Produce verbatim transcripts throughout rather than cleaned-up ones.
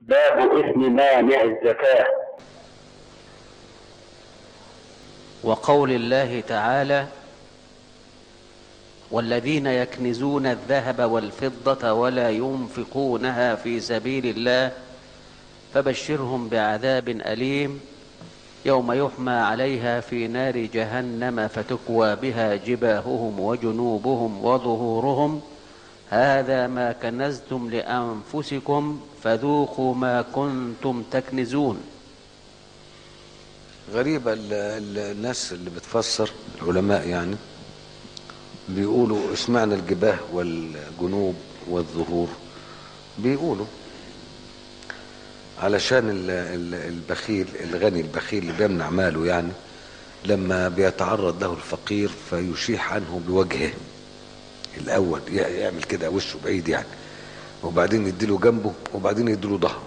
باب إثم مانع الزكاة. وقول الله تعالى: والذين يكنزون الذهب والفضة ولا ينفقونها في سبيل الله فبشرهم بعذاب أليم يوم يحمى عليها في نار جهنم فتكوى بها جباههم وجنوبهم وظهورهم هذا ما كنزتم لأنفسكم فذوقوا ما كنتم تكنزون. غريبة الناس اللي بتفسر العلماء يعني بيقولوا اسمعنا الجباه والجنوب والظهور، بيقولوا علشان البخيل الغني البخيل اللي بيمنع ماله يعني لما بيتعرض له الفقير فيشيح عنه بوجهه الأول، يعمل كده وشه بعيد يعني، وبعدين يديله جنبه وبعدين يديله ظهره،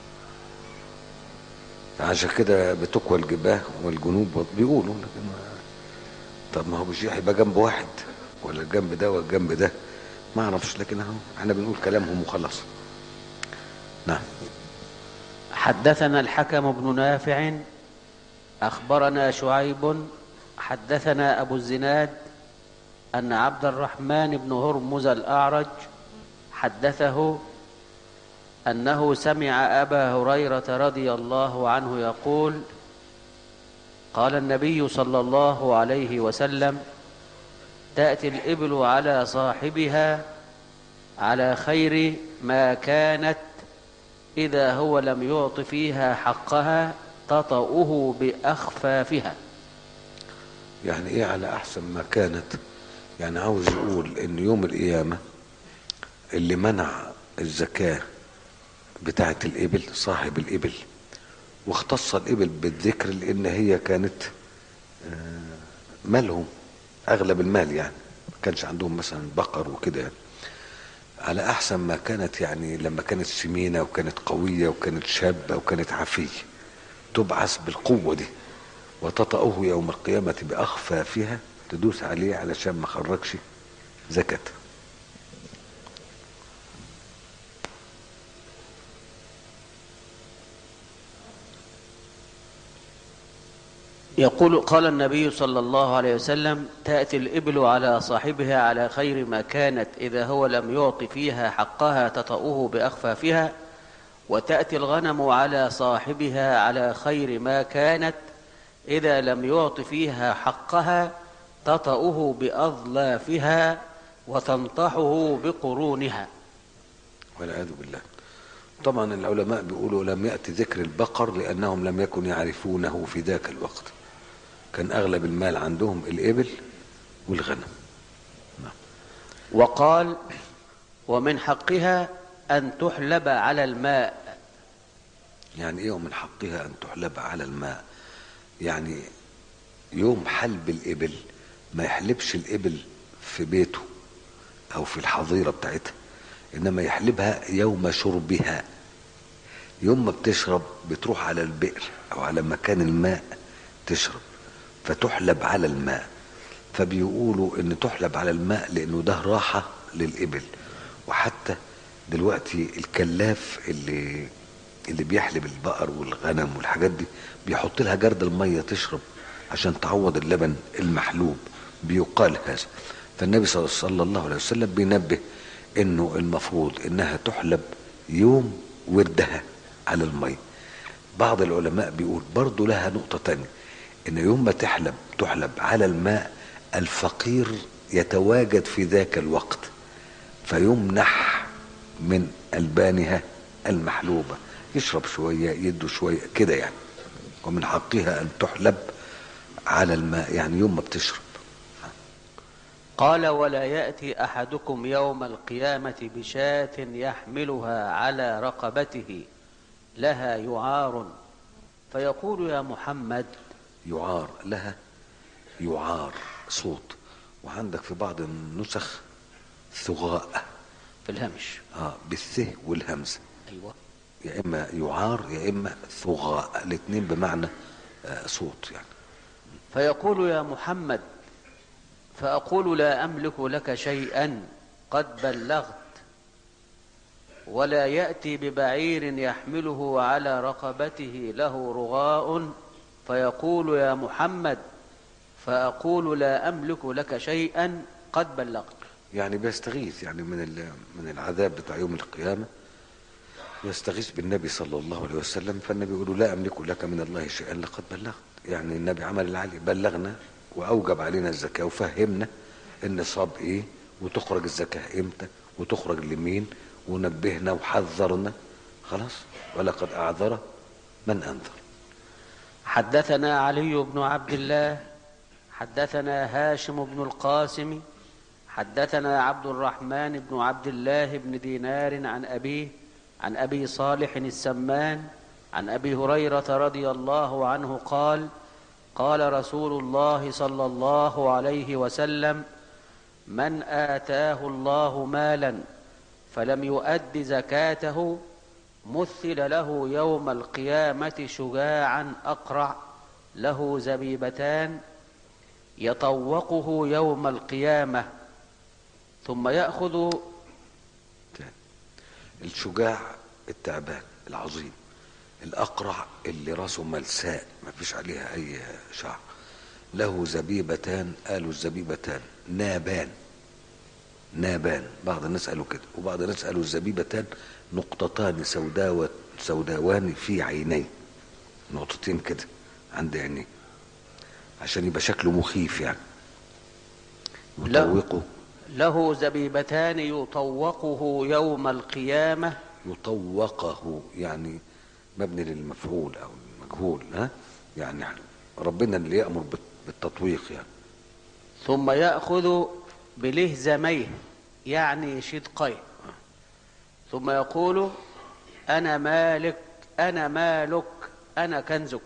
عشان كده بتقوى الجباه والجنوب بيقولوا. لكن طب ما هو بيشيح يبقى جنب واحد ولا الجنب ده ولا الجنب ده ما اعرفش، لكن اهو احنا بنقول كلامهم وخلاص. نعم. حدثنا الحكم بن نافع أخبرنا شعيب حدثنا أبو الزناد أن عبد الرحمن بن هرمز الأعرج حدثه أنه سمع أبا هريرة رضي الله عنه يقول: قال النبي صلى الله عليه وسلم: تأتي الإبل على صاحبها على خير ما كانت إذا هو لم يعط فيها حقها تطأه بأخفافها. يعني إيه على أحسن ما كانت؟ يعني عاوز يقول إن يوم القيامة اللي منع الزكاة بتاعة الإبل صاحب الإبل، واختص الإبل بالذكر لأن هي كانت مالهم أغلب المال، يعني ما كانش عندهم مثلا بقر وكده يعني. على أحسن ما كانت يعني لما كانت سمينة وكانت قوية وكانت شابة وكانت عفية تبعث بالقوة دي وتطأه يوم القيامة بأخفافها، تدوس عليه علشان ما خرجش زكاة. يقول: قال النبي صلى الله عليه وسلم: تأتي الإبل على صاحبها على خير ما كانت إذا هو لم يعط فيها حقها تطأه بأخفافها، وتأتي الغنم على صاحبها على خير ما كانت إذا لم يعط فيها حقها تطأه بأظلافها وتنطحه بقرونها. والعياذ بالله. طبعا العلماء بيقولوا لم يأتي ذكر البقر لأنهم لم يكن يعرفونه في ذاك الوقت، كان أغلب المال عندهم الإبل والغنم. نعم. وقال: ومن حقها أن تحلب على الماء. يعني إيه ومن حقها أن تحلب على الماء؟ يعني يوم حلب الإبل ما يحلبش الإبل في بيته أو في الحظيرة بتاعتها، إنما يحلبها يوم شربها. يوم ما بتشرب بتروح على البئر أو على مكان الماء تشرب فتحلب على الماء. فبيقولوا إن تحلب على الماء لأنه ده راحة للإبل. وحتى دلوقتي الكلاف اللي اللي بيحلب البقر والغنم والحاجات دي بيحط لها جرد المية تشرب عشان تعوض اللبن المحلوب، بيقال هذا. فالنبي صلى الله عليه وسلم بينبه انه المفروض انها تحلب يوم وردها على المية. بعض العلماء بيقول برضو لها نقطة تانية، ان يوم ما تحلب تحلب على الماء الفقير يتواجد في ذاك الوقت فيمنح من ألبانها المحلوبة، يشرب شوية يدوا شوية كده يعني. ومن حقها أن تحلب على الماء يعني يوم ما بتشرب. قال: ولا يأتي أحدكم يوم القيامة بشاة يحملها على رقبته لها يعار فيقول: يا محمد. يعار لها يعار صوت، وعندك في بعض النسخ ثغاء في الهمش اه بالثه والهمزة. أيوة. يا إما يعار يا إما ثغاء، الاثنين بمعنى آه صوت يعني. فيقول: يا محمد. فأقول: لا أملك لك شيئا قد بلغت. ولا يأتي ببعير يحمله على رقبته له رغاء فيقول يا محمد فأقول لا أملك لك شيئا قد بلغت. يعني بيستغيث يعني من من العذاب بتاع يوم القيامة، يستغيث بالنبي صلى الله عليه وسلم، فالنبي يقول له لا أملك لك من الله شيئا لقد بلغت. يعني النبي عمل العلي، بلغنا وأوجب علينا الزكاة وفهمنا النصاب إيه وتخرج الزكاة إمتى وتخرج لمين، ونبهنا وحذرنا خلاص، ولقد أعذر من أنذر. حدثنا علي بن عبد الله حدثنا هاشم بن القاسم حدثنا عبد الرحمن بن عبد الله بن دينار عن أبيه عن أبي صالح السمان عن أبي هريرة رضي الله عنه قال قال رسول الله صلى الله عليه وسلم من آتاه الله مالا فلم يؤد زكاته مثل له يوم القيامة شجاعا أقرع له زبيبتان يطوقه يوم القيامة ثم يأخذ. الشجاع التعبان العظيم، الأقرع اللي راسه ملساء ما فيش عليها أي شعر، له زبيبتان، قالوا الزبيبتان نابان، نابان بعض الناس قالوا كده، وبعض الناس قالوا الزبيبتان نقطتان سوداوة سوداوان في عينيه، نقطتين كده عند عينيه عشان يبقى شكله مخيف يعني. يطوقه له زبيبتان يطوقه يوم القيامة. يطوقه يعني مبني للمفعول أو المجهول، ها يعني ربنا اللي يأمر بالتطويق يعني. ثم يأخذ بلهزميه يعني شدقيه ثم يقول أنا مالك أنا مالك أنا كنزك.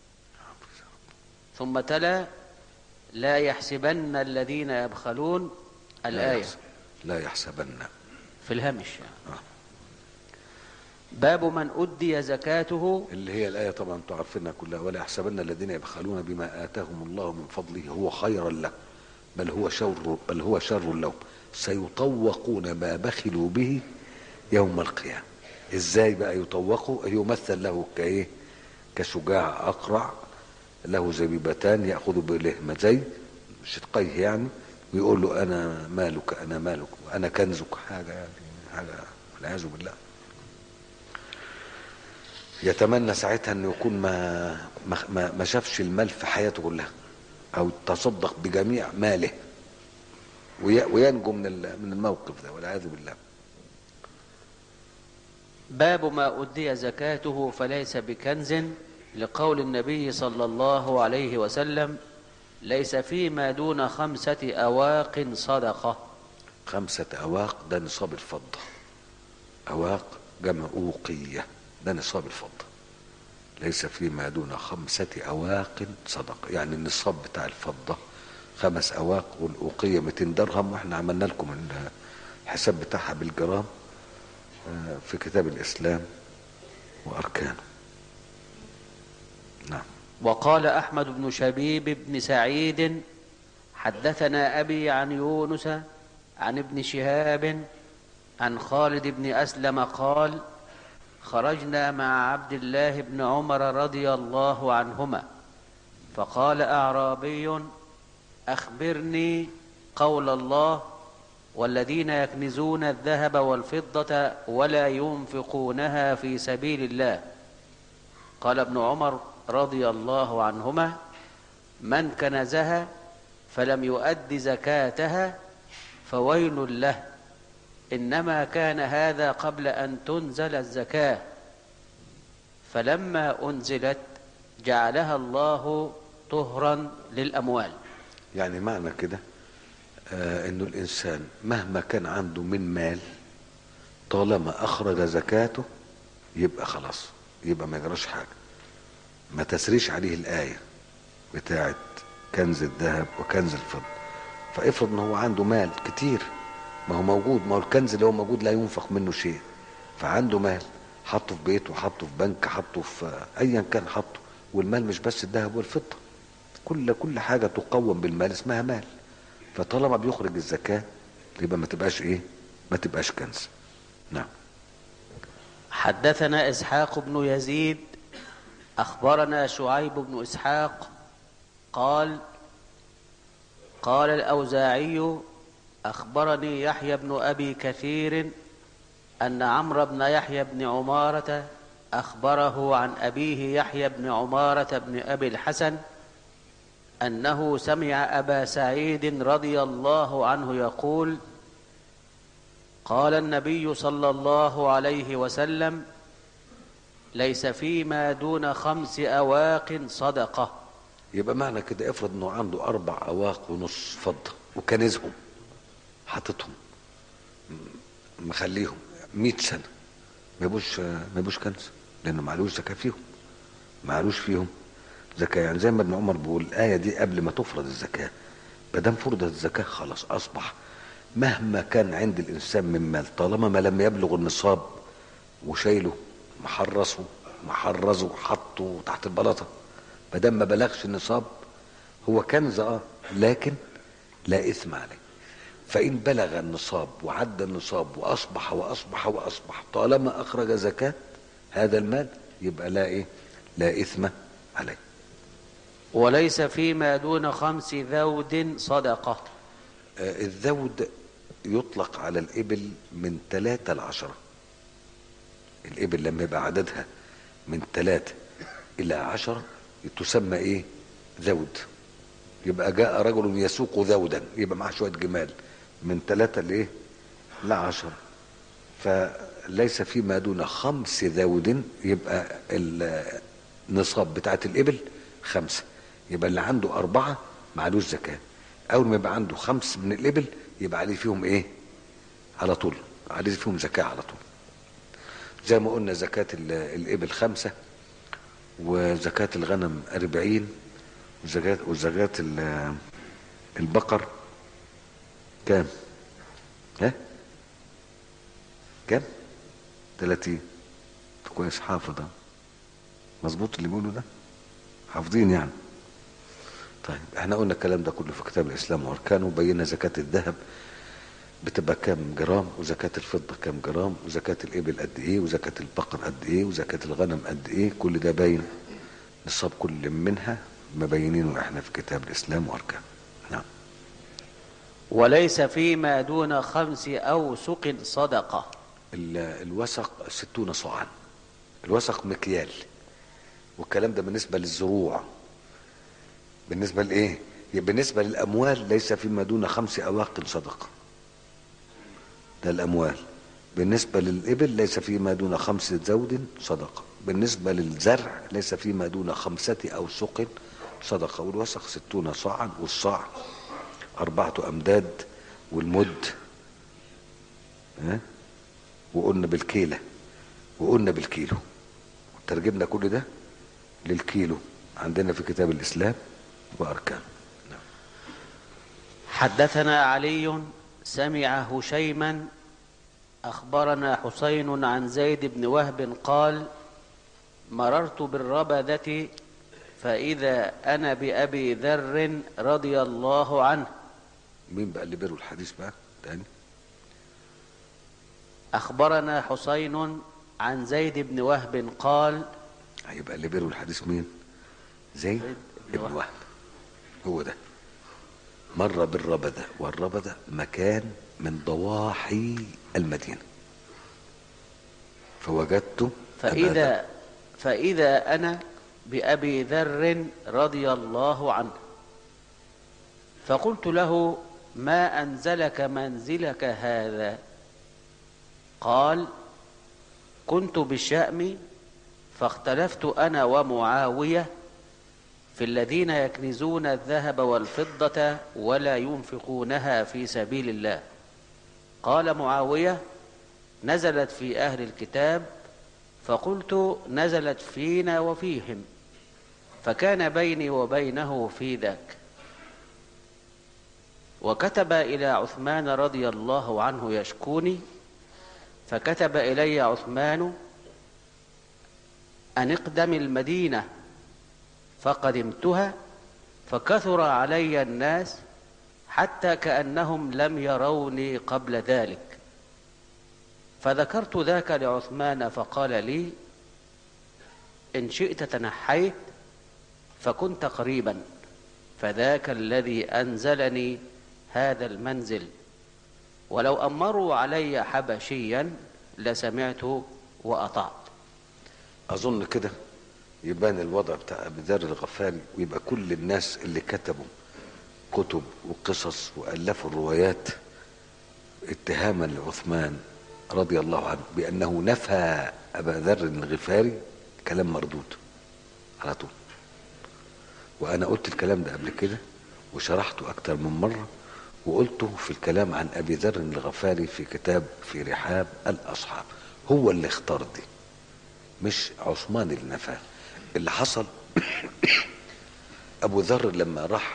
ثم تلا لا يحسبن الذين يبخلون الآية، لا يحسبن في الهمش يعني. آه. باب من أدي زكاته، اللي هي الآية طبعا تعرفنا كلها، ولا يحسبن الذين يبخلون بما آتاهم الله من فضله هو خيرا لهم بل هو شر بل هو شر لهم سيطوقون ما بخلوا به يوم القيامة. ازاي بقى يطوقوا؟ يمثل له كايه؟ كشجاع أقرع له زبيبتان يأخذ بلهمتين شدقيه يعني، ويقول له أنا مالك أنا مالك وأنا كنزك، حاجة يعني حاجة والعياذ بالله. يتمنى ساعتها انه يكون ما ما ما شافش المال في حياته كلها، او تصدق بجميع ماله وينجو من من الموقف ده والعياذ بالله. باب ما أدي زكاته فليس بكنز، لقول النبي صلى الله عليه وسلم ليس فيما دون خمسة أواق صدقة. خمسة أواق ده نصاب الفضة، أواق جمع أوقية، ده نصاب الفضة. ليس فيما دون خمسة أواق صدقة، يعني النصاب بتاع الفضة خمس أواق، والأوقية مئتين درهم، واحنا عملنا لكم الحساب بتاعها بالجرام في كتاب الإسلام وأركانه. نعم. وقال أحمد بن شبيب بن سعيد حدثنا أبي عن يونس عن ابن شهاب عن خالد بن أسلم قال خرجنا مع عبد الله بن عمر رضي الله عنهما فقال أعرابي أخبرني قول الله والذين يكنزون الذهب والفضة ولا ينفقونها في سبيل الله. قال ابن عمر رضي الله عنهما من كنزها فلم يؤد زكاتها فويل له، إنما كان هذا قبل أن تنزل الزكاة، فلما أنزلت جعلها الله طهرا للأموال. يعني معنى كده آه إنه الإنسان مهما كان عنده من مال طالما أخرج زكاته يبقى خلاص، يبقى ما يجراش حاجة، ما تسريش عليه الآية بتاعت كنز الذهب وكنز الفضة. فافرض إنه هو عنده مال كتير، ما هو موجود، ما هو الكنز اللي هو موجود لا ينفق منه شيء، فعنده مال حطه في بيته، حطه في بنك، حطه في ايا كان حطه، والمال مش بس الذهب والفضه، كل كل حاجه تقوم بالمال اسمها مال، فطالما بيخرج الزكاه يبقى ما تبقاش ايه؟ ما تبقاش كنز. نعم. حدثنا إسحاق بن يزيد أخبرنا شعيب بن إسحاق قال قال الأوزاعي أخبرني يحيى بن أبي كثير أن عمرو بن يحيى بن عمارة أخبره عن أبيه يحيى بن عمارة بن أبي الحسن أنه سمع أبا سعيد رضي الله عنه يقول قال النبي صلى الله عليه وسلم ليس فيما دون خمس أواق صدقة. يبقى معنى كده افرض انه عنده اربع اواق ونص فضة وكنزهم حاططهم مخليهم مئة سنة ما يبوش ما يبوش كنز لانه معلوش زكاة فيهم، معلوش فيهم زكاة. يعني زي ما ابن عمر بيقول الآية دي قبل ما تفرض الزكاة، ما دام فرضت الزكاة خلاص أصبح مهما كان عند الإنسان من مال طالما ما لم يبلغ النصاب وشايله محرصه محرزه حطه تحت البلاطة، ما دام ما بلغش النصاب هو كنز اه لكن لا إثم عليه. فإن بلغ النصاب وعد النصاب وأصبح وأصبح وأصبح طالما أخرج زكاة هذا المال يبقى لا إيه لا إثم عليه. وليس فيما دون خمس ذود صدقة. آه الذود يطلق على الإبل من ثلاثة لعشرة. الإبل لما يبقى عددها من ثلاثة إلى عشرة تسمى إيه ذود. يبقى جاء رجل يسوق ذودا يبقى معه شوية جمال من ثلاثة لإيه لعشرة. فليس فيما دون خمس ذود يبقى النصاب بتاعت الإبل خمسة، يبقى اللي عنده أربعة معلوش زكاة. أول ما يبقى عنده خمس من الإبل يبقى عليه فيهم إيه على طول، عليه فيهم زكاة على طول. زي ما قلنا زكاة الإبل خمسة وزكاة الغنم أربعين وزكاة وزكاة البقر كام؟ ها؟ كام؟ ثلاثين. كويس حافظ ده مظبوط اللي بيقوله ده حافظين يعني. طيب احنا قلنا الكلام ده كله في كتاب الإسلام وأركانه، وبينا زكاة الذهب بتبقى كام جرام وزكاة الفضة كام جرام وزكاة الإبل قد إيه وزكاة البقر قد إيه وزكاة الغنم قد إيه، كل ده باين نصاب كل منها مبينينه احنا في كتاب الإسلام وأركانه. نعم. وليس فيما دون خمس أوسق صدقة. الوسق ستون صاعا. الوسق مكيال، والكلام ده بالنسبة للزروع. بالنسبة لإيه؟ بالنسبة للأموال ليس فيما دون خمس أواق صدقة، ده الأموال. بالنسبة للإبل ليس فيما دون خمس زود صدقة. بالنسبة للزرع ليس فيما دون خمسة أوسق صدقة. والوسق ستون صاعا، والصاع أربعة أمداد، والمد ها وقلنا بالكيلة وقلنا بالكيلو، ترجمنا كل ده للكيلو عندنا في كتاب الإسلام وأركان. حدثنا علي سمع هشيما أخبرنا حسين عن زيد بن وهب قال مررت بالربذة فإذا أنا بأبي ذر رضي الله عنه. مين بقى اللي بيروا الحديث بقى تاني؟ أخبرنا حسين عن زيد بن وهب قال. هيبقى اللي بيروا الحديث مين؟ زيد بن وهب. وهب هو ده. مر بالربذة، والربذة مكان من ضواحي المدينة، فوجدت فإذا فإذا أنا بأبي ذر رضي الله عنه فقلت له ما أنزلك منزلك هذا؟ قال كنت بالشأم فاختلفت أنا ومعاوية في الذين يكنزون الذهب والفضة ولا ينفقونها في سبيل الله. قال معاوية نزلت في أهل الكتاب، فقلت نزلت فينا وفيهم، فكان بيني وبينه في ذاك. وكتب إلى عثمان رضي الله عنه يشكوني، فكتب إلي عثمان أن اقدم المدينة، فقدمتها فكثر علي الناس حتى كأنهم لم يروني قبل ذلك، فذكرت ذاك لعثمان فقال لي: إن شئت تنحيت فكنت قريبا، فذاك الذي أنزلني هذا المنزل، ولو أمروا علي حبشيا لسمعت وأطعت. اظن كده يبان الوضع بتاع ابي ذر الغفاري، ويبقى كل الناس اللي كتبوا كتب وقصص والفوا الروايات اتهاما لعثمان رضي الله عنه بانه نفى ابا ذر الغفاري كلام مردود على طول. وانا قلت الكلام ده قبل كده وشرحته اكتر من مره، وقلته في الكلام عن ابي ذر الغفاري في كتاب في رحاب الاصحاب. هو اللي اختار دي، مش عثمان اللي نفاه. اللي حصل ابو ذر لما راح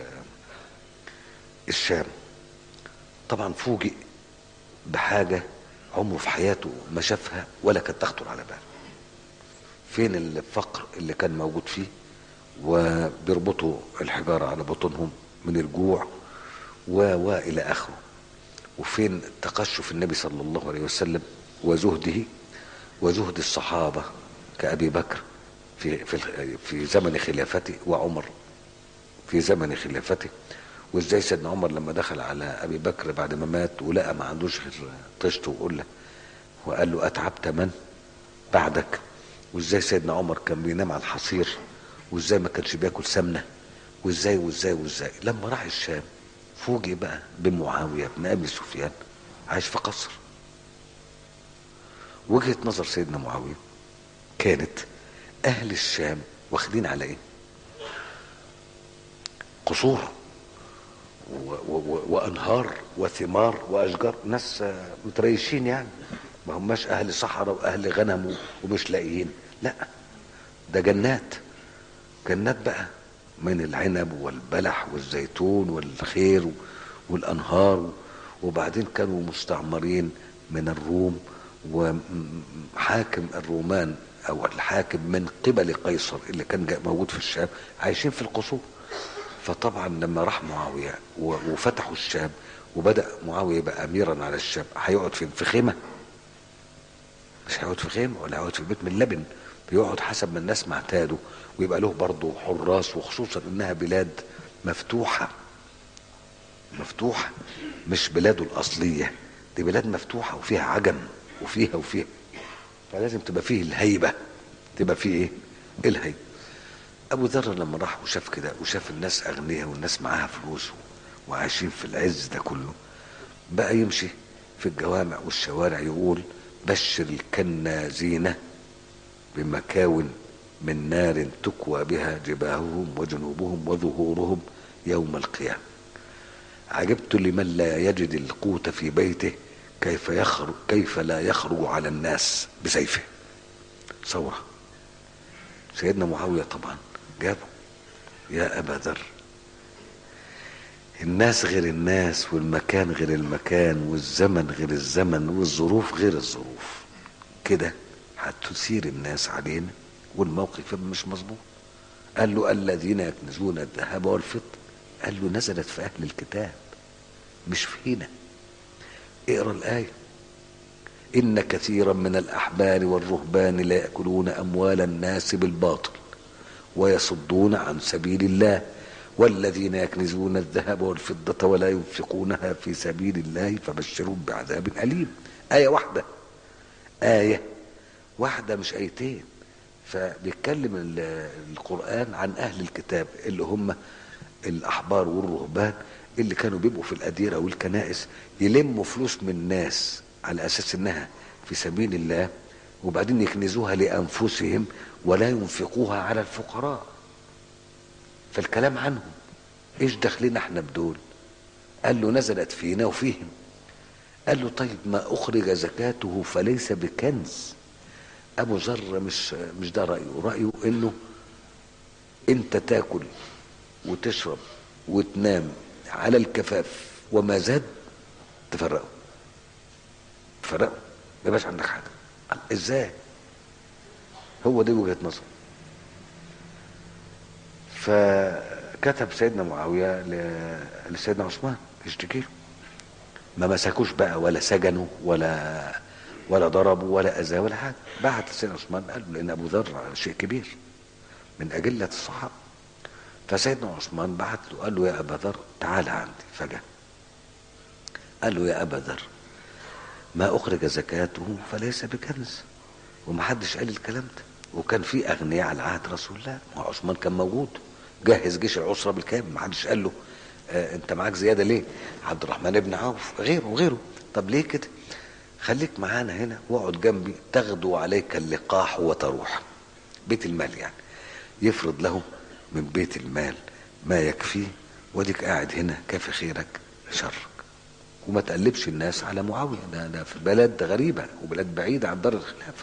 الشام طبعا فوجئ بحاجه عمره في حياته ما شافها ولا كانت تخطر على باله. فين الفقر اللي كان موجود فيه وبيربطوا الحجاره على بطونهم من الجوع و و الى اخره، وفين تقشف النبي صلى الله عليه وسلم وزهده وزهد الصحابه كأبي بكر في في في زمن خلافته، وعمر في زمن خلافته. وازاي سيدنا عمر لما دخل على ابي بكر بعد ما مات ولقى ما عندوش غير طشت وقله وقال له: اتعبت من بعدك؟ وازاي سيدنا عمر كان بينام على الحصير، وازاي ما كانش بياكل سمنه، وازاي وازاي وازاي. لما راح الشام فوجئ بقى بمعاويه بن ابي سفيان عايش في قصر. وجهه نظر سيدنا معاويه كانت اهل الشام واخدين على ايه؟ قصور و و وانهار وثمار واشجار، ناس متريشين يعني، ما هماش اهل صحراء واهل غنم ومش لاقيين، لا ده جنات جنات بقى من العنب والبلح والزيتون والخير والانهار. وبعدين كانوا مستعمرين من الروم، وحاكم الرومان او الحاكم من قبل قيصر اللي كان موجود في الشام عايشين في القصور. فطبعا لما راح معاويه وفتحوا الشام وبدأ معاويه يبقى اميرا على الشام، هيقعد فين؟ في خيمه؟ مش هيقعد في خيمه ولا هيقعد في بيت من لبن، بيقعد حسب ما الناس ما اعتادوا، ويبقى له برضه حراس، وخصوصا انها بلاد مفتوحه مفتوحه مش بلاده الاصليه، دي بلاد مفتوحه وفيها عجم وفيها وفيها، فلازم تبقى فيه الهيبه، تبقى فيه ايه؟ الهيبه. ابو ذر لما راح وشاف كده وشاف الناس اغنياء والناس معاها فلوس وعايشين في العز ده كله، بقى يمشي في الجوامع والشوارع يقول: بشر الكنازين بمكاون من نار تكوى بها جباههم وجنوبهم وظهورهم يوم القيامة. عجبت لمن لا يجد القوت في بيته كيف يخرج كيف لا يخرج على الناس بسيفه. صورة سيدنا معاوية طبعا جابه: يا أبا ذر، الناس غير الناس والمكان غير المكان والزمن غير الزمن والظروف غير الظروف، كده هتثير الناس علينا والموقف مش مظبوط. قال له: الذين يكنزون الذهب والفضة. قال له: نزلت في أهل الكتاب مش فينا. اقرأ الآية: إن كثيرا من الأحبار والرهبان لا يأكلون أموال الناس بالباطل ويصدون عن سبيل الله والذين يكنزون الذهب والفضة ولا ينفقونها في سبيل الله فبشرهم بعذاب أليم. آية واحدة، آية واحدة مش آيتين. فبيتكلم القرآن عن أهل الكتاب اللي هم الأحبار والرهبان اللي كانوا بيبقوا في الأديرة والكنائس يلموا فلوس من الناس على أساس إنها في سبيل الله، وبعدين يكنزوها لأنفسهم ولا ينفقوها على الفقراء. فالكلام عنهم ايش دخلنا احنا بدول؟ قال له: نزلت فينا وفيهم. قال له: طيب ما اخرج زكاته فليس بكنز. ابو ذر مش مش ده رايه، رايه انه انت تاكل وتشرب وتنام على الكفاف وما زاد تفرقه تفرقه ما يبقاش عندك حاجه. ازاي؟ هو دي وجهه نظر. فكتب سيدنا معاويه لسيدنا عثمان يشتكي له، ما مسكوش بقى ولا سجنوا ولا ولا ضربه ولا اذاه ولا حاجه. بعت لسيدنا عثمان قال له، لان ابو ذر شيء كبير من اجله الصحابه. فسيدنا عثمان بعت له قال له يا ابا ذر تعال عندي. فجاء قال له يا ابا ذر ما اخرج زكاته فليس بكنز. ومحدش قال الكلام ده، وكان في اغنياء على عهد رسول الله، وعثمان كان موجود جهز جيش العسره بالكامل. محدش قال له آه انت معاك زياده ليه؟ عبد الرحمن بن عوف غيره وغيره. طب ليه كده؟ خليك معانا هنا واقعد جنبي، تغدو عليك اللقاح وتروح. بيت المال يعني يفرض له من بيت المال ما يكفيه، وديك قاعد هنا كافي خيرك شرك. وما تقلبش الناس على معاويه، ده, ده في بلد غريبه وبلاد بعيده عن دار الخلافه.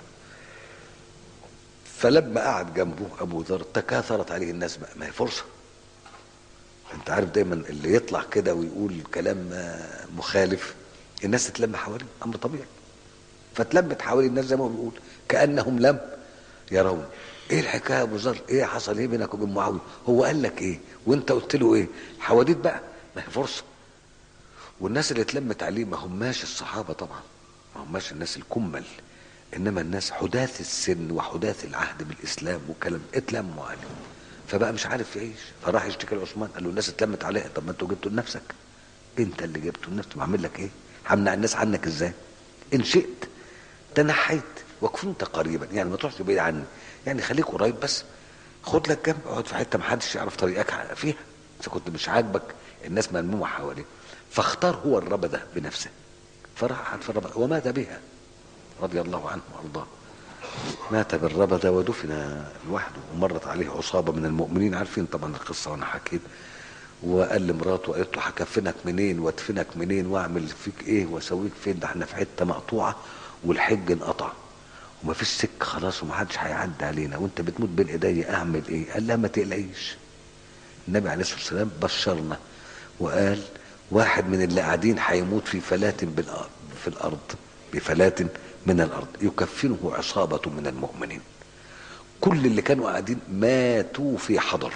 فلما قعد جنبه ابو ذر تكاثرت عليه الناس بقى، ما هي فرصه. انت عارف دايما اللي يطلع كده ويقول كلام مخالف الناس تتلم حواليه، امر طبيعي. فتلمت حوالي الناس زي ما هو بيقول كانهم لم يرون. ايه الحكايه يا ابو ذر؟ ايه حصل ايه بينك وبين معاويه؟ هو قال لك ايه وانت قلت له ايه؟ حواديت بقى، ما هي فرصه. والناس اللي اتلمت عليه ما هماش الصحابه طبعا، ما هماش الناس الكمل، انما الناس حداث السن وحداث العهد بالاسلام وكلام اتلموا عليه. فبقى مش عارف يعيش، فراح يشتكي لعثمان قال له الناس اتلمت عليها. طب ما انتوا جبتوا لنفسك، انت اللي جبته لنفسك. بعمل لك ايه؟ همنع الناس عنك ازاي؟ ان شئت تنحيت وكنت قريبا، يعني ما تروحش بعيد عني، يعني خليك قريب بس، خد لك جنب، اقعد في حته ما حدش يعرف طريقك فيها اذا كنت مش عاجبك الناس ملمومه حواليه. فاختار هو الربده بنفسه، فراح قعد في الربده ومات بها رضي الله عنه وارضاه. مات بالربده ودفن لوحده. ومرت عليه عصابه من المؤمنين، عارفين طبعا القصه وانا حكيت. وقال لمراته، قالت له هكفنك منين وادفنك منين واعمل فيك ايه واسويك فين؟ ده احنا في حته مقطوعه والحج انقطع ومفيش سكه خلاص ومحدش هيعدي علينا وانت بتموت بين ايدي، اعمل ايه؟ قال لا ما تقلقيش. النبي عليه الصلاه والسلام بشرنا وقال واحد من اللي قاعدين هيموت في فلاة في الارض، بفلاة من الارض يكفنه عصابه من المؤمنين. كل اللي كانوا قاعدين ماتوا في حضر،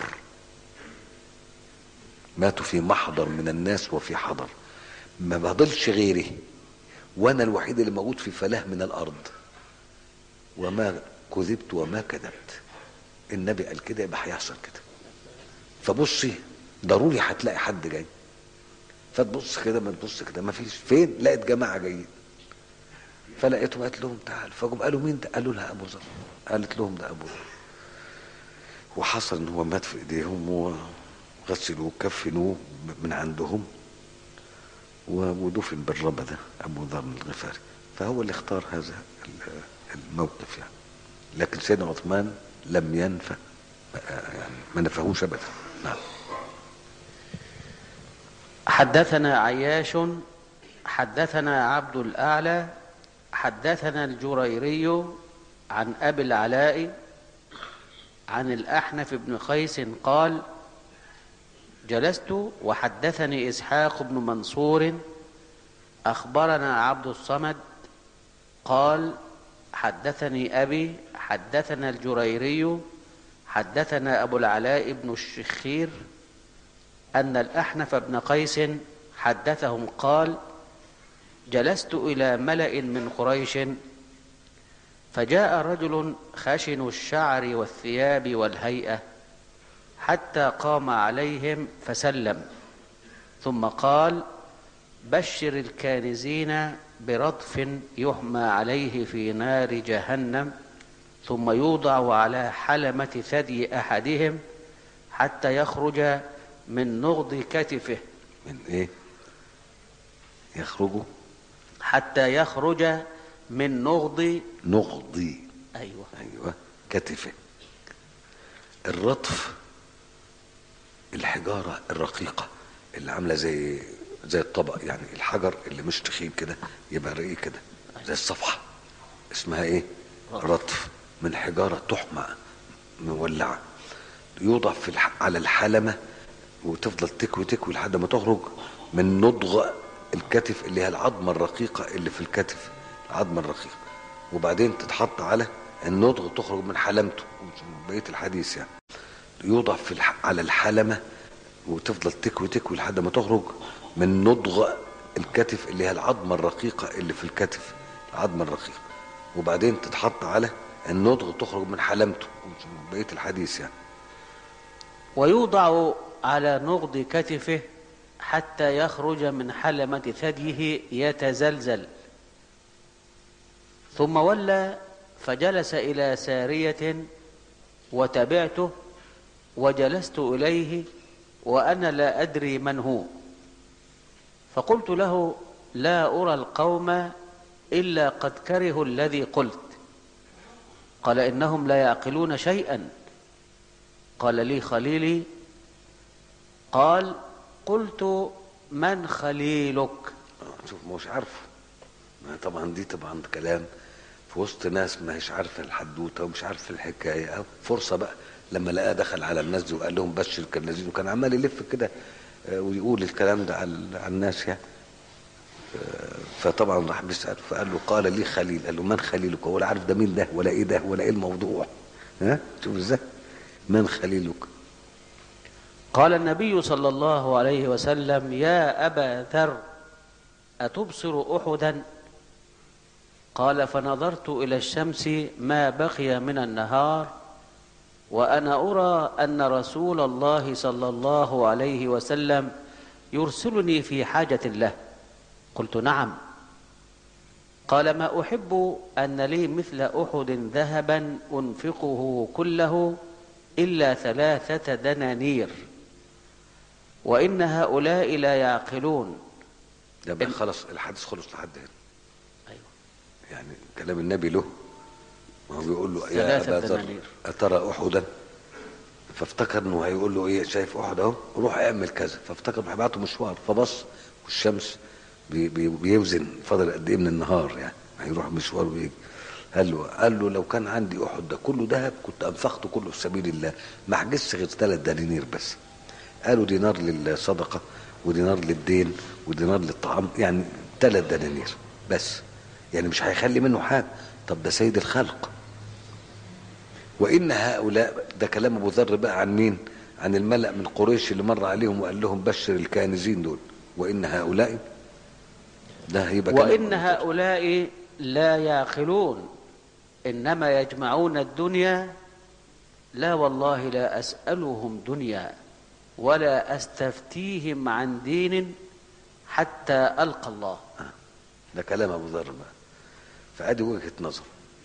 ماتوا في محضر من الناس وفي حضر، ما بضلش غيري وانا الوحيد اللي موجود في فلاه من الارض. وما كذبت وما كذبت، النبي قال كده يبقى هيحصل كده. فبصي ضروري هتلاقي حد جاي، فتبص كده ما تبص كده ما فيش، فين؟ لقيت جماعه جايين، فلقيتهم قالت لهم تعال. فجم قالوا مين ده؟ قالوا لها ابو ذر. قالت لهم ده ابو ذر. وحصل ان هو مات في ايديهم وغسلوه وكفنوه من عندهم ودفن بالربده ابو ذر الغفاري. فهو اللي اختار هذا الموقف يعني. لكن سيدنا عثمان لم ينفى، يعني ما نفهوش ابدا. نعم. حدثنا عياش حدثنا عبد الأعلى حدثنا الجريري عن أبي العلاء عن الأحنف بن قيس قال جلست وحدثني إسحاق بن منصور أخبرنا عبد الصمد قال حدثني أبي حدثنا الجريري حدثنا أبو العلاء بن الشخير أن الأحنف بن قيس حدثهم قال جلست إلى ملأ من قريش فجاء رجل خشن الشعر والثياب والهيئة حتى قام عليهم فسلم، ثم قال بشر الكانزين برطف يحمى عليه في نار جهنم ثم يوضع على حلمة ثدي أحدهم حتى يخرج من نغض كتفه. من ايه؟ يخرجوا حتى يخرج من نغض نغضي ايوه ايوه كتفه. الرطف الحجاره الرقيقه اللي عامله زي زي الطبق، يعني الحجر اللي مش تخين كده يبقى رقيق كده زي الصفحه، اسمها ايه؟ رطف. من حجاره تحمى مولعه، يوضع في الح... على الحلمه وتفضل تكوي تكوي لحد ما تخرج من نضغ الكتف اللي هي العظمه الرقيقه اللي في الكتف، العظمه الرقيقه، وبعدين تتحط على النضغ تخرج من حلمته. بقيه الحديث يعني يوضع في الح... على الحلمه وتفضل تكوي تكوي لحد ما تخرج من نضغ الكتف اللي هي العظمه الرقيقه اللي في الكتف، العظم الرقيق، وبعدين تتحط على النضغ تخرج من حلمته بقية الحديث يعني. ويوضع على نغض كتفه حتى يخرج من حلمة ثديه يتزلزل. ثم ولى فجلس إلى سارية وتبعته وجلست إليه وأنا لا أدري من هو، فقلت له: لا أرى القوم إلا قد كرهوا الذي قلت. قال: إنهم لا يعقلون شيئا. قال لي: خليلي. قال: قلت: من خليلك؟ شوف مش عارفه، طبعا دي طبعا كلام في وسط ناس ما هيش عارفه الحدوته ومش عارفه الحكايه، أو فرصه بقى لما لقاه دخل على الناس دي وقال لهم بشر الكنازين، وكان عمال يلف كده ويقول الكلام ده على الناس يعني. فطبعا راح بيسأل فقال له: قال لي خليل. قال له: من خليلك؟ ولا عارف ده مين ده ولا ايه ده ولا ايه الموضوع. ها شوف ازاي، من خليلك؟ قال النبي صلى الله عليه وسلم: يا أبا ذر أتبصر أحدا؟ قال: فنظرت إلى الشمس ما بقي من النهار وأنا أرى أن رسول الله صلى الله عليه وسلم يرسلني في حاجة له. قلت: نعم. قال: ما أحب أن لي مثل أحد ذهبا أنفقه كله إلا ثلاثة دنانير، وإن هؤلاء لا يعقلون. ده بقى خلص الحديث خلص لحد هنا. أيوة. يعني كلام النبي له، ما هو بيقول له: يا أبا ذر أترى أحدا؟ فافتكر انه هيقول له ايه، شايف احد اهو، روح اعمل كذا. فافتكر هيبعته مشوار، فبص والشمس بي بي بيوزن فاضل قد ايه من النهار، يعني هيروح مشوار ويجي. قال له قال له لو كان عندي احد ده كله ذهب كنت انفقته كله في سبيل الله، ما حجزش غير ثلاث دنانير بس. قالوا دينار للصدقه ودينار للدين ودينار للطعام، يعني ثلاث دنانير بس، يعني مش هيخلي منه حاجه. طب ده سيد الخلق. وإن هؤلاء، ده كلام أبو ذر بقى عن مين؟ عن الملأ من قريش اللي مر عليهم وقال لهم بشر الكانزين دول. وإن هؤلاء، ده هيبقى وإن هؤلاء لا يعقلون إنما يجمعون الدنيا. لا والله لا أسألهم دنيا ولا أستفتيهم عن دين حتى ألقى الله. ده كلام أبو ذر بقى. فأدي وجهة نظر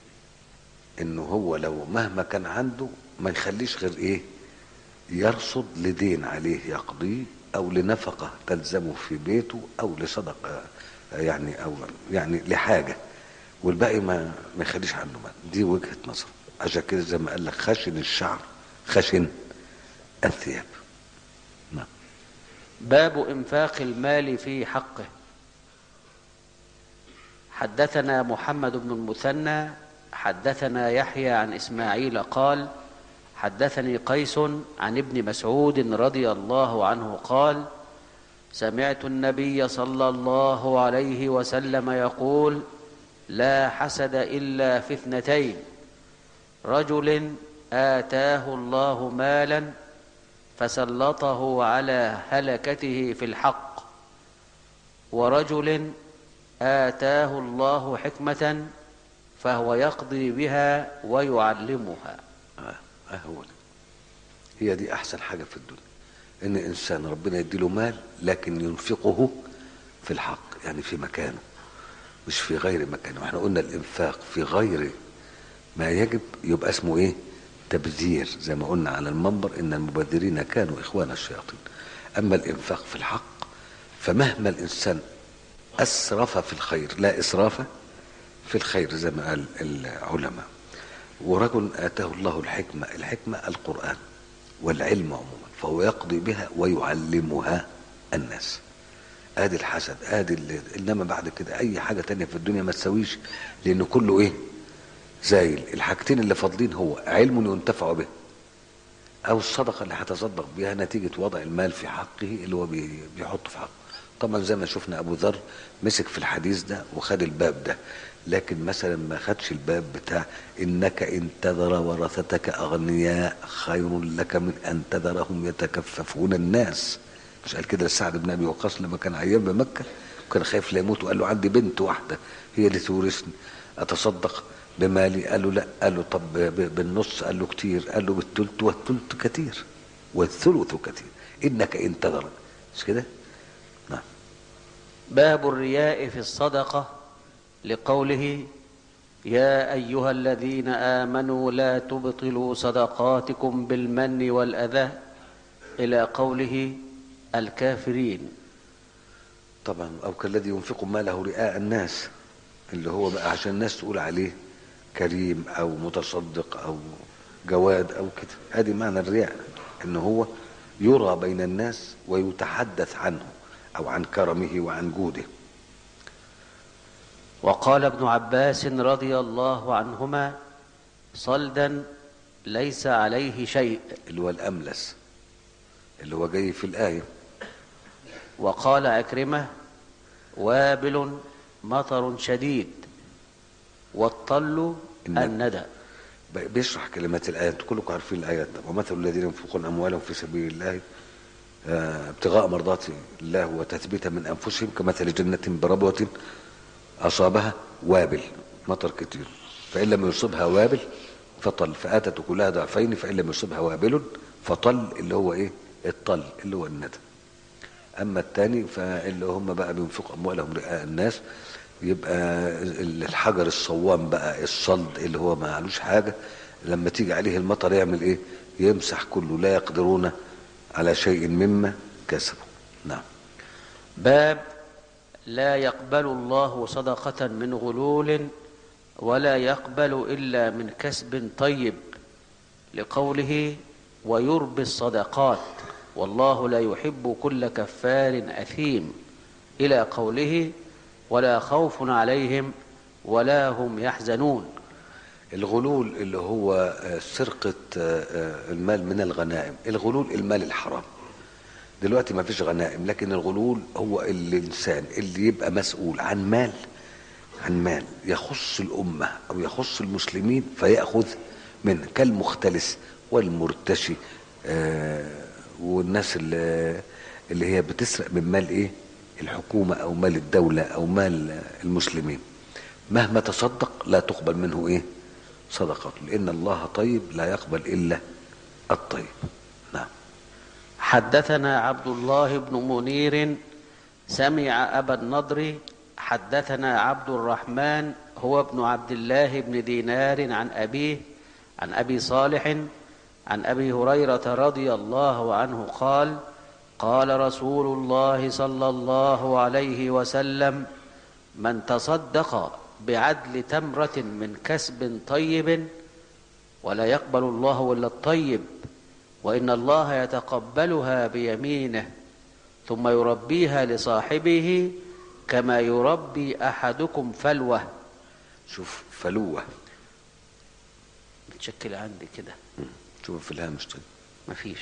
انه هو لو مهما كان عنده ما يخليش غير ايه، يرصد لدين عليه يقضيه او لنفقة تلزمه في بيته او لصدقة يعني او يعني لحاجة، والباقي ما ما يخليش عنه مال. دي وجهة نظر. عشان كده زي ما قال لك خشن الشعر خشن الثياب. نعم. باب إنفاق المال في حقه. حدثنا محمد بن المثنى حدثنا يحيى عن إسماعيل قال: حدثني قيس عن ابن مسعود رضي الله عنه قال: سمعت النبي صلى الله عليه وسلم يقول: لا حسد إلا في اثنتين، رجل آتاه الله مالا فسلطه على هلكته في الحق، ورجل آتاه الله حكمة فهو يقضي بها ويعلمها. آه هو ده. هي دي أحسن حاجة في الدنيا، إن إنسان ربنا يديله مال لكن ينفقه في الحق، يعني في مكانه مش في غير مكانه. احنا قلنا الإنفاق في غير ما يجب يبقى اسمه إيه؟ تبذير، زي ما قلنا على المنبر إن المبذرين كانوا إخوان الشياطين. أما الإنفاق في الحق فمهما الإنسان أسرف في الخير، لا إسراف في الخير زي ما قال العلماء. ورجل آتاه الله الحكمة، الحكمة القرآن والعلم عموما، فهو يقضي بها ويعلمها الناس. ادي الحسد، ادي اللي. انما بعد كده اي حاجة تانية في الدنيا ما تسويش، لان كله ايه؟ زايل. الحاجتين اللي فاضلين هو علم ينتفع به او الصدقة اللي هتصدق بها نتيجة وضع المال في حقه اللي هو بيحطه في حقه. طبعا زي ما شفنا ابو ذر مسك في الحديث ده وخد الباب ده، لكن مثلا ما خدش الباب بتاع انك ان تذر ورثتك اغنياء خير لك من ان تذرهم يتكففون الناس. مش قال كده لسعد بن ابي وقاص لما كان عيان بمكة؟ وكان خايف لا يموت، وقال له عندي بنت واحدة هي اللي تورثني، أتصدق بمالي؟ قال له لا. قال له طب بالنص؟ قال له كتير. قال له بالثلث، والثلث كتير والثلث كتير إنك إن تذر. مش كده؟ نعم. باب الرياء في الصدقة، لقوله يا أيها الذين آمنوا لا تبطلوا صدقاتكم بالمن والأذى إلى قوله الكافرين. طبعا. أو كالذي ينفق ماله رئاء الناس، اللي هو بقى عشان الناس تقول عليه كريم أو متصدق أو جواد أو كده. هذه معنى الرياء، إنه هو يرى بين الناس ويتحدث عنه أو عن كرمه وعن جوده. وقال ابن عباس رضي الله عنهما صلدا ليس عليه شيء، اللي هو الأملس اللي هو جاي في الآية. وقال عكرمة وابل مطر شديد، والطل الندى. بيشرح كلمات الآيات، كلكم عارفين الآيات. ومثل الذين ينفقون أموالهم في سبيل الله ابتغاء مرضات الله وتثبيتا من أنفسهم كمثل جنة بربوة أصابها وابل، مطر كتير، فإن لم يصبها وابل فطل فآتت كلها ضعفين، فإن لم يصبها وابل فطل، اللي هو إيه؟ الطل اللي هو الندى. أما الثاني فاللي هم بقى بينفقوا أموالهم رئاء الناس، يبقى الحجر الصوام بقى الصلد اللي هو ما علوش حاجة، لما تيجي عليه المطر يعمل إيه؟ يمسح كله، لا يقدرون على شيء مما كسبوا. نعم. باب لا يقبل الله صدقة من غلول ولا يقبل إلا من كسب طيب، لقوله ويربي الصدقات والله لا يحب كل كفار أثيم، إلى قوله ولا خوف عليهم ولا هم يحزنون. الغلول اللي هو سرقة المال من الغنائم. الغلول المال الحرام. دلوقتي ما فيش غنائم، لكن الغلول هو الإنسان اللي يبقى مسؤول عن مال عن مال يخص الأمة أو يخص المسلمين فيأخذ منه، كالمختلس والمرتشي آه والناس اللي, اللي هي بتسرق من مال إيه؟ الحكومة أو مال الدولة أو مال المسلمين. مهما تصدق لا تقبل منه إيه؟ صدقة، لأن الله طيب لا يقبل إلا الطيب. نعم. حدثنا عبد الله بن منير سمع أبا النضر حدثنا عبد الرحمن هو ابن عبد الله بن دينار عن أبيه عن أبي صالح عن أبي هريرة رضي الله عنه قال قال رسول الله صلى الله عليه وسلم من تصدق بعدل تمرة من كسب طيب ولا يقبل الله إلا الطيب وإن الله يتقبلها بيمينه ثم يربيها لصاحبه كما يربي أحدكم فلوة. شوف فلوة متشكل عندي كده، شوف في الهامش طيب مفيش.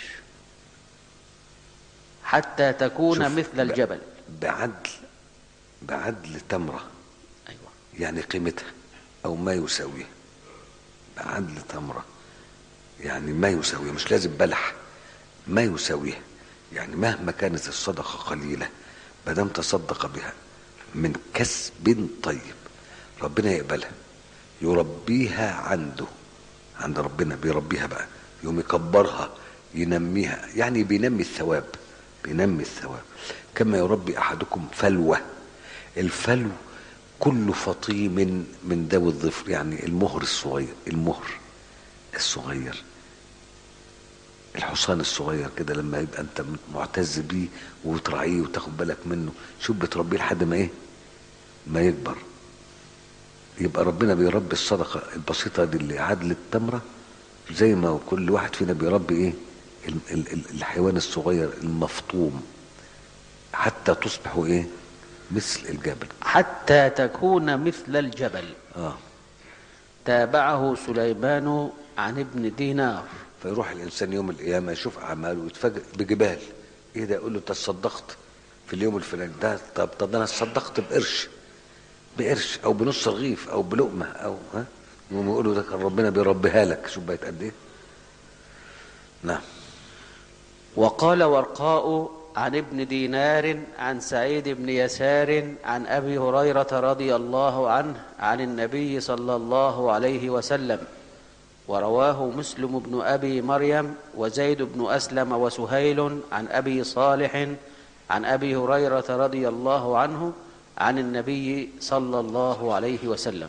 حتى تكون مثل الجبل. بعدل بعدل تمرة، أيوة، يعني قيمتها أو ما يساويها. بعدل تمرة يعني ما يساويها، مش لازم بلح، ما يساويها. يعني مهما كانت الصدقة قليلة مادام تصدق بها من كسب طيب ربنا يقبلها، يربيها عنده عند ربنا، بيربيها بقى، يوم يكبرها ينميها، يعني بينمي الثواب، بينمي الثواب كما يربي أحدكم فلوة. الفلو كل فطيم من ذوي الظفر، يعني المهر الصغير، المهر الصغير، الحصان الصغير كده لما يبقى انت معتز بيه وتراعيه وتاخد بالك منه، شوف بتربيه لحد ما ايه؟ ما يكبر. يبقى ربنا بيربي الصدقة البسيطة دي اللي عدل التمرة زي ما كل واحد فينا بيربي ايه؟ الحيوان الصغير المفطوم حتى تصبح ايه؟ مثل الجبل. حتى تكون مثل الجبل. اه تابعه سليمان عن ابن دينار. فيروح الانسان يوم القيامه يشوف اعماله ويتفاجئ بجبال. ايه ده؟ يقول له تصدقت في اليوم الفلاني ده، طب طب انا تصدقت بقرش بقرش او بنص رغيف او بلقمه او ها، يقوم يقولوا ده كان ربنا بيربيها لك. شوف بقت قد ايه. نعم. وقال ورقاء عن ابن دينار عن سعيد بن يسار عن أبي هريرة رضي الله عنه عن النبي صلى الله عليه وسلم، ورواه مسلم بن أبي مريم وزيد بن أسلم وسهيل عن أبي صالح عن أبي هريرة رضي الله عنه عن النبي صلى الله عليه وسلم.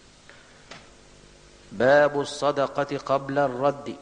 باب الصدقة قبل الرد.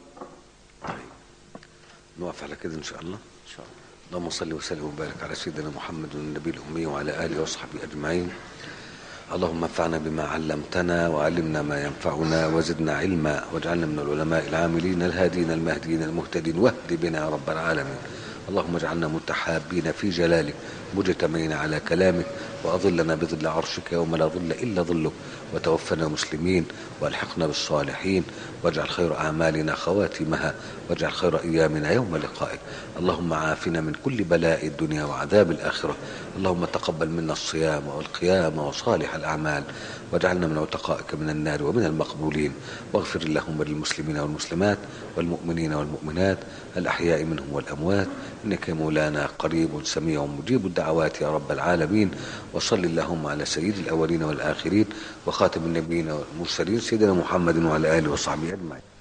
نوقف على كده إن شاء الله. إن شاء الله. اللهم صل وسلم وبارك على سيدنا محمد النبي الأمي وعلى آله وصحبه أجمعين. اللهم انفعنا بما علمتنا وعلمنا ما ينفعنا وزدنا علما واجعلنا من العلماء العاملين الهادين المهديين المهتدين واهد بنا يا رب العالمين. اللهم اجعلنا متحابين في جلالك مجتمعين على كلامك وأظلنا بظل عرشك يوم لا ظل إلا ظلك وتوفنا مسلمين والحقنا بالصالحين واجعل خير أعمالنا خواتمها واجعل خير أيامنا يوم لقائك. اللهم عافنا من كل بلاء الدنيا وعذاب الآخرة. اللهم تقبل منا الصيام والقيام وصالح الأعمال واجعلنا من عتقائك من النار ومن المقبولين. واغفر اللهم للمسلمين والمسلمات والمؤمنين والمؤمنات الأحياء منهم والأموات إنك مولانا قريب سميع مجيب الدعوات يا رب العالمين. وصل اللهم على سيد الأولين والآخرين وخاتم النبيين والمرسلين سيدنا محمد وعلى آله وصحبه أجمعين.